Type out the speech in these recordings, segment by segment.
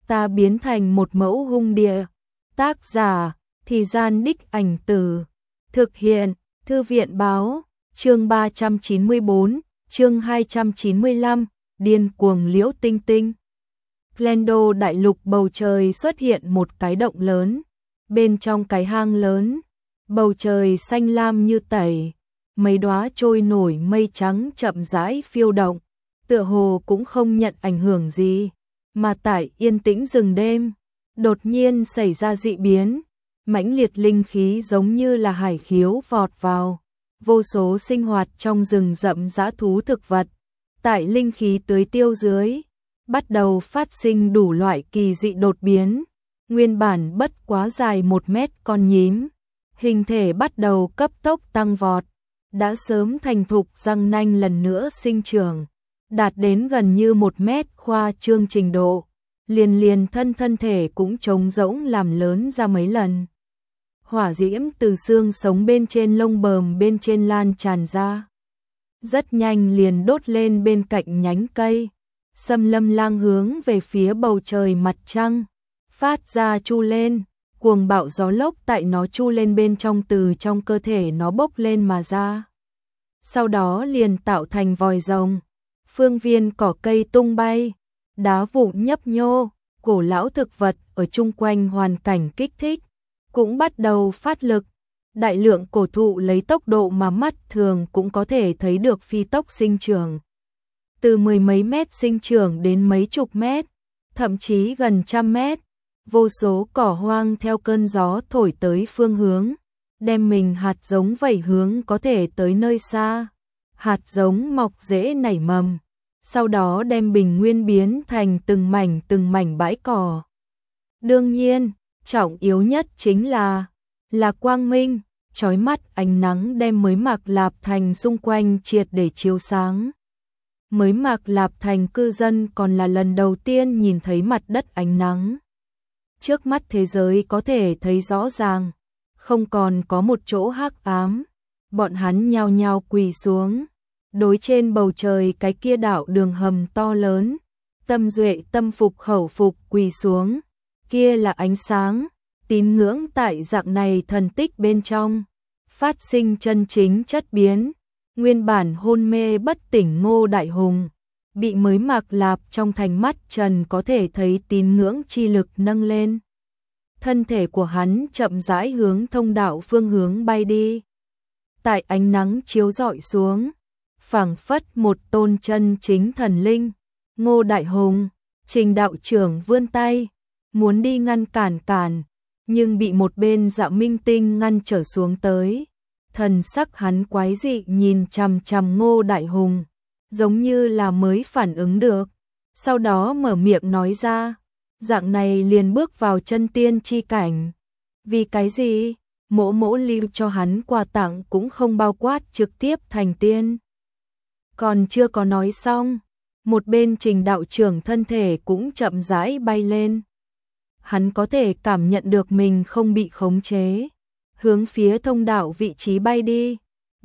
ta biến thành một mẫu hung địa. Tác giả, Thì Gian Đích Ảnh Từ. Thực hiện, Thư viện báo, chương 394, chương 295, điên cuồng Liễu Tinh Tinh. Glendo đại lục bầu trời xuất hiện một cái động lớn. Bên trong cái hang lớn, bầu trời xanh lam như tẩy, mấy đóa trôi nổi mây trắng chậm rãi phiêu động, tựa hồ cũng không nhận ảnh hưởng gì. Mà tại yên tĩnh rừng đêm, đột nhiên xảy ra dị biến, mãnh liệt linh khí giống như là hải khiếu vọt vào, vô số sinh hoạt trong rừng rậm dã thú thực vật, tại linh khí tưới tiêu dưới, bắt đầu phát sinh đủ loại kỳ dị đột biến. Nguyên bản bất quá dài 1 mét con nhím, hình thể bắt đầu cấp tốc tăng vọt, đã sớm thành thục răng nanh lần nữa sinh trưởng, đạt đến gần như 1 mét khoa trương trình độ, liền thân thể cũng trống rỗng làm lớn ra mấy lần. Hỏa diễm từ xương sống bên trên lông bờm bên trên lan tràn ra, rất nhanh liền đốt lên bên cạnh nhánh cây, xâm lâm lang hướng về phía bầu trời mặt trăng, phát ra chu lên, cuồng bạo gió lốc tại nó chu lên bên trong từ trong cơ thể nó bốc lên mà ra. Sau đó liền tạo thành vòi rồng, phương viên cỏ cây tung bay, đá vụn nhấp nhô, cổ lão thực vật ở chung quanh hoàn cảnh kích thích, cũng bắt đầu phát lực. Đại lượng cổ thụ lấy tốc độ mà mắt thường cũng có thể thấy được phi tốc sinh trưởng. Từ 10 mấy mét sinh trưởng đến mấy chục mét, thậm chí gần 100 mét. Vô số cỏ hoang theo cơn gió thổi tới phương hướng, đem mình hạt giống vẩy hướng có thể tới nơi xa. Hạt giống mọc rễ nảy mầm, sau đó đem bình nguyên biến thành từng mảnh bãi cỏ. Đương nhiên, trọng yếu nhất chính là quang minh, chói mắt ánh nắng đem mới Mạc Lạp Thành xung quanh triệt để chiếu sáng. Mới Mạc Lạp Thành cư dân còn là lần đầu tiên nhìn thấy mặt đất ánh nắng. Trước mắt thế giới có thể thấy rõ ràng, không còn có một chỗ hắc ám. Bọn hắn nhao nhao quỳ xuống, đối trên bầu trời cái kia đạo đường hầm to lớn, tâm duệ tâm phục khẩu phục quỳ xuống. Kia là ánh sáng, tín ngưỡng tại dạng này thần tích bên trong, phát sinh chân chính chất biến. Nguyên bản hôn mê bất tỉnh Ngô Đại Hùng, bị mới Mạc Lạp trong thành mắt trần có thể thấy tín ngưỡng chi lực nâng lên. Thân thể của hắn chậm rãi hướng thông đạo phương hướng bay đi. Tại ánh nắng chiếu rọi xuống, phảng phất một tôn chân chính thần linh. Ngô Đại Hùng, Trình đạo trưởng vươn tay, muốn đi ngăn cản, nhưng bị một bên Dạ Minh Tinh ngăn trở xuống tới. Thần sắc hắn quái dị nhìn chằm chằm Ngô Đại Hùng, giống như là mới phản ứng được. Sau đó mở miệng nói ra, dạng này liền bước vào chân tiên chi cảnh. Vì cái gì? Mỗ lưu cho hắn quà tặng cũng không bao quát trực tiếp thành tiên. Còn chưa có nói xong, một bên Trình đạo trưởng thân thể cũng chậm rãi bay lên. Hắn có thể cảm nhận được mình không bị khống chế, hướng phía thông đạo vị trí bay đi.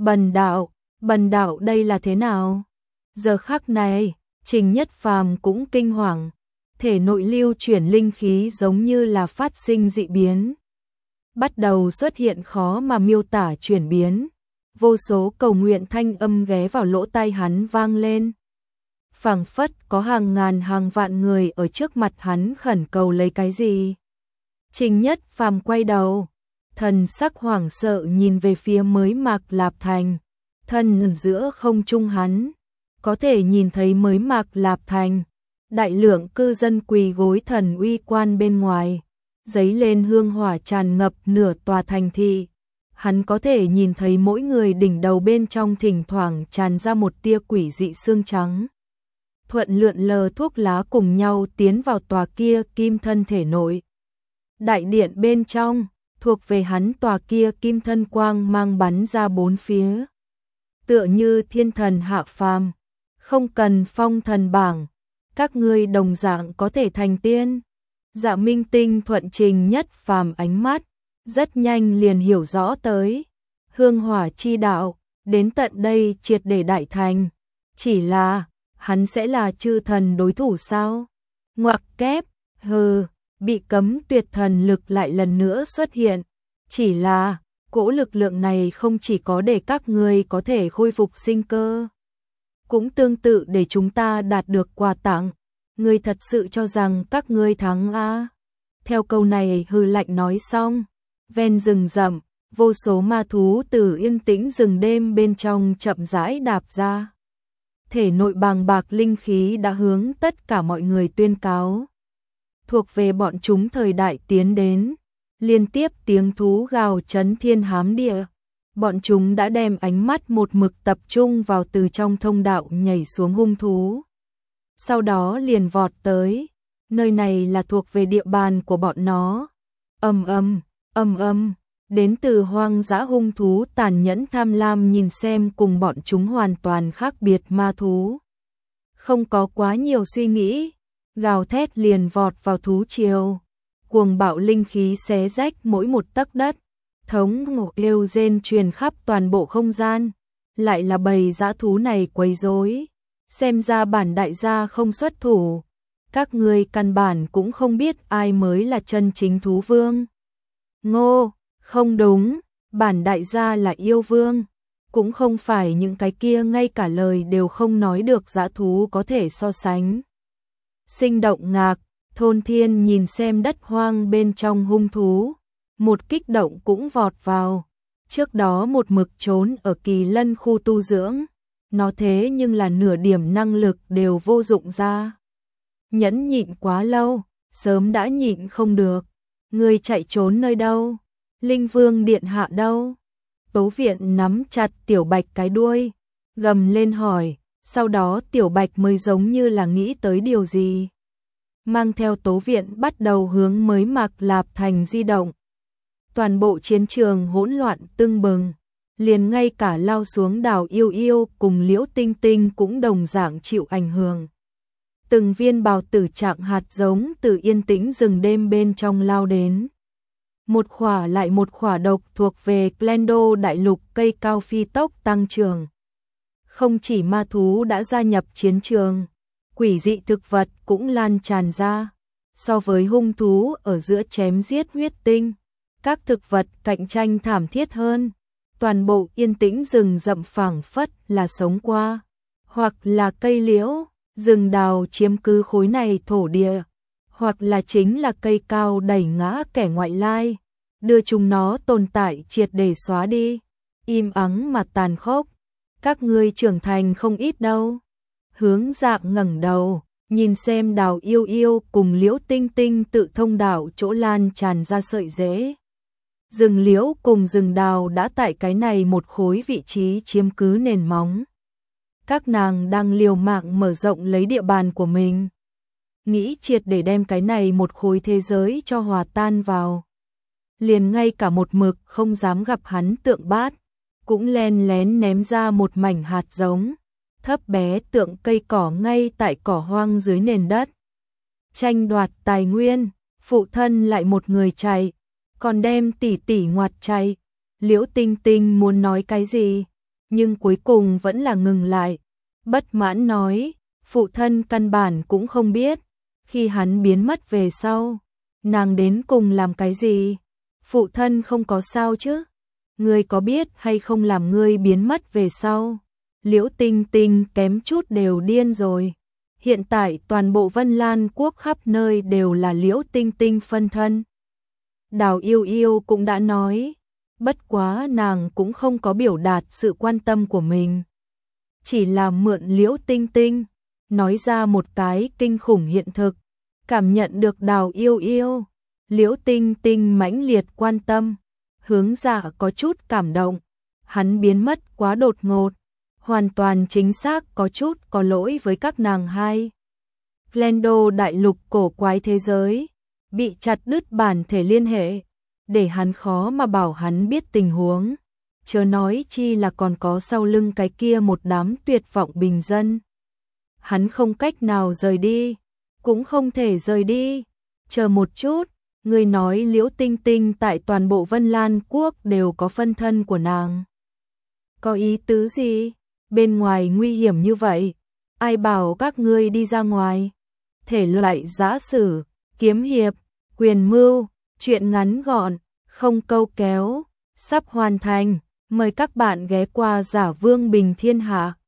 Bần đạo đây là thế nào? Giờ khắc này, Trình Nhất Phàm cũng kinh hoàng, thể nội lưu chuyển linh khí giống như là phát sinh dị biến. Bắt đầu xuất hiện khó mà miêu tả chuyển biến, vô số cầu nguyện thanh âm ghé vào lỗ tai hắn vang lên. Phảng phất có hàng ngàn hàng vạn người ở trước mặt hắn khẩn cầu lấy cái gì. Trình Nhất Phàm quay đầu, thần sắc hoảng sợ nhìn về phía mới Mạc Lạp Thành. Thân giữa không trung hắn, có thể nhìn thấy mới Mạc Lạp Thành, đại lượng cư dân quỳ gối thần uy quan bên ngoài, giấy lên hương hỏa tràn ngập nửa tòa thành thị. Hắn có thể nhìn thấy mỗi người đỉnh đầu bên trong thỉnh thoảng tràn ra một tia quỷ dị xương trắng. Thuận lượn lờ thuốc lá cùng nhau tiến vào tòa kia kim thân thể nội. Đại điện bên trong, thuộc về hắn tòa kia kim thân quang mang bắn ra bốn phía. Tựa như thiên thần hạ phàm, không cần phong thần bảng, các ngươi đồng dạng có thể thành tiên. Dạ Minh Tinh thuận Trình Nhất Phàm ánh mắt, rất nhanh liền hiểu rõ tới. Hương hỏa chi đạo, đến tận đây triệt để đại thành. Chỉ là, hắn sẽ là chư thần đối thủ sao? Ngoặc kép, hừ. bị cấm tuyệt thần lực lại lần nữa xuất hiện. Chỉ là, cỗ lực lượng này không chỉ có để các ngươi có thể khôi phục sinh cơ, cũng tương tự để chúng ta đạt được quà tặng. Ngươi thật sự cho rằng các ngươi thắng à? Theo câu này hừ lạnh nói xong, ven rừng rậm, vô số ma thú từ yên tĩnh rừng đêm bên trong chậm rãi đạp ra. Thể nội bàng bạc linh khí đã hướng tất cả mọi người tuyên cáo. Thuộc về bọn chúng thời đại tiến đến, liên tiếp tiếng thú gào chấn thiên hám địa. Bọn chúng đã đem ánh mắt một mực tập trung vào từ trong thông đạo nhảy xuống hung thú. Sau đó liền vọt tới, nơi này là thuộc về địa bàn của bọn nó. Ầm ầm, đến từ hoang dã hung thú tàn nhẫn tham lam nhìn xem cùng bọn chúng hoàn toàn khác biệt ma thú. Không có quá nhiều suy nghĩ, gào thét liền vọt vào thú triều. Cuồng bạo linh khí xé rách mỗi một tấc đất, thống ngộ kêu rên truyền khắp toàn bộ không gian. Lại là bầy dã thú này quấy rối. Xem ra bản đại gia không xuất thủ, các ngươi căn bản cũng không biết ai mới là chân chính thú vương. Ngô, không đúng, bản đại gia là yêu vương, cũng không phải những cái kia ngay cả lời đều không nói được dã thú có thể so sánh. Sinh động ngạc, Thôn Thiên nhìn xem đất hoang bên trong hung thú, một kích động cũng vọt vào. Trước đó một mực trốn ở Kỳ Lân khu tu dưỡng, nó thế nhưng là nửa điểm năng lực đều vô dụng ra. Nhẫn nhịn quá lâu, sớm đã nhịn không được. Người chạy trốn nơi đâu? Linh Vương điện hạ đâu? Tố Viện nắm chặt Tiểu Bạch cái đuôi, gầm lên hỏi, sau đó Tiểu Bạch mới giống như là nghĩ tới điều gì. Mang theo Tố Viện bắt đầu hướng mới Mạc Lạp Thành di động. Toàn bộ chiến trường hỗn loạn tưng bừng, liền ngay cả lao xuống Đào Yêu Yêu cùng Liễu Tinh Tinh cũng đồng dạng chịu ảnh hưởng. Từng viên bào tử trạng hạt giống từ yên tĩnh rừng đêm bên trong lao đến. Một khỏa lại một khỏa độc thuộc về Glendo đại lục cây cao phi tốc tăng trưởng. Không chỉ ma thú đã gia nhập chiến trường, quỷ dị thực vật cũng lan tràn ra. So với hung thú ở giữa chém giết huyết tinh, các thực vật cạnh tranh thảm thiết hơn. Toàn bộ yên tĩnh rừng rậm phảng phất là sống qua, hoặc là cây liễu, rừng đào chiếm cứ khối này thổ địa, hoặc là chính là cây cao đẩy ngã kẻ ngoại lai, đưa chúng nó tồn tại triệt để xóa đi. Im ắng mà tàn khốc, các ngươi trưởng thành không ít đâu. Hướng Dạng ngẩng đầu, nhìn xem Đào Yêu Yêu cùng Liễu Tinh Tinh tự thông đạo chỗ lan tràn ra sợi rễ. Rừng liễu cùng rừng đào đã tại cái này một khối vị trí chiếm cứ nền móng. Các nàng đang liều mạng mở rộng lấy địa bàn của mình, nghĩ triệt để đem cái này một khối thế giới cho hòa tan vào. Liền ngay cả một mực không dám gặp hắn Tượng Bát, cũng len lén ném ra một mảnh hạt giống, thấp bé tượng cây cỏ ngay tại cỏ hoang dưới nền đất. Tranh đoạt tài nguyên, phụ thân lại một người chạy, còn đem tỷ tỷ ngoặt chạy. Liễu Tinh Tinh muốn nói cái gì, nhưng cuối cùng vẫn là ngừng lại. Bất mãn nói, phụ thân căn bản cũng không biết, khi hắn biến mất về sau, nàng đến cùng làm cái gì. Phụ thân không có sao chứ? Ngươi có biết hay không làm ngươi biến mất về sau? Liễu Tinh Tinh kém chút đều điên rồi. Hiện tại toàn bộ Vân Lan quốc khắp nơi đều là Liễu Tinh Tinh phân thân. Đào Yêu Yêu cũng đã nói, bất quá nàng cũng không có biểu đạt sự quan tâm của mình. Chỉ là mượn Liễu Tinh Tinh, nói ra một cái kinh khủng hiện thực, cảm nhận được Đào Yêu Yêu. Liễu Tinh Tinh mãnh liệt quan tâm, Hướng Dạ có chút cảm động, hắn biến mất quá đột ngột, hoàn toàn chính xác có chút có lỗi với các nàng hai. Glendo đại lục cổ quái thế giới, bị chặt đứt bản thể liên hệ, để hắn khó mà bảo hắn biết tình huống, chớ nói chi là còn có sau lưng cái kia một đám tuyệt vọng bình dân. Hắn không cách nào rời đi, cũng không thể rời đi. Chờ một chút, người nói Liễu Tinh Tinh tại toàn bộ Vân Lan quốc đều có phân thân của nàng. Có ý tứ gì? Bên ngoài nguy hiểm như vậy, ai bảo các ngươi đi ra ngoài? Thể loại giã sử, kiếm hiệp, Quyền mưu, chuyện ngắn gọn, không câu kéo, sắp hoàn thành. Mời các bạn ghé qua Giả Vương Bình Thiên Hạ.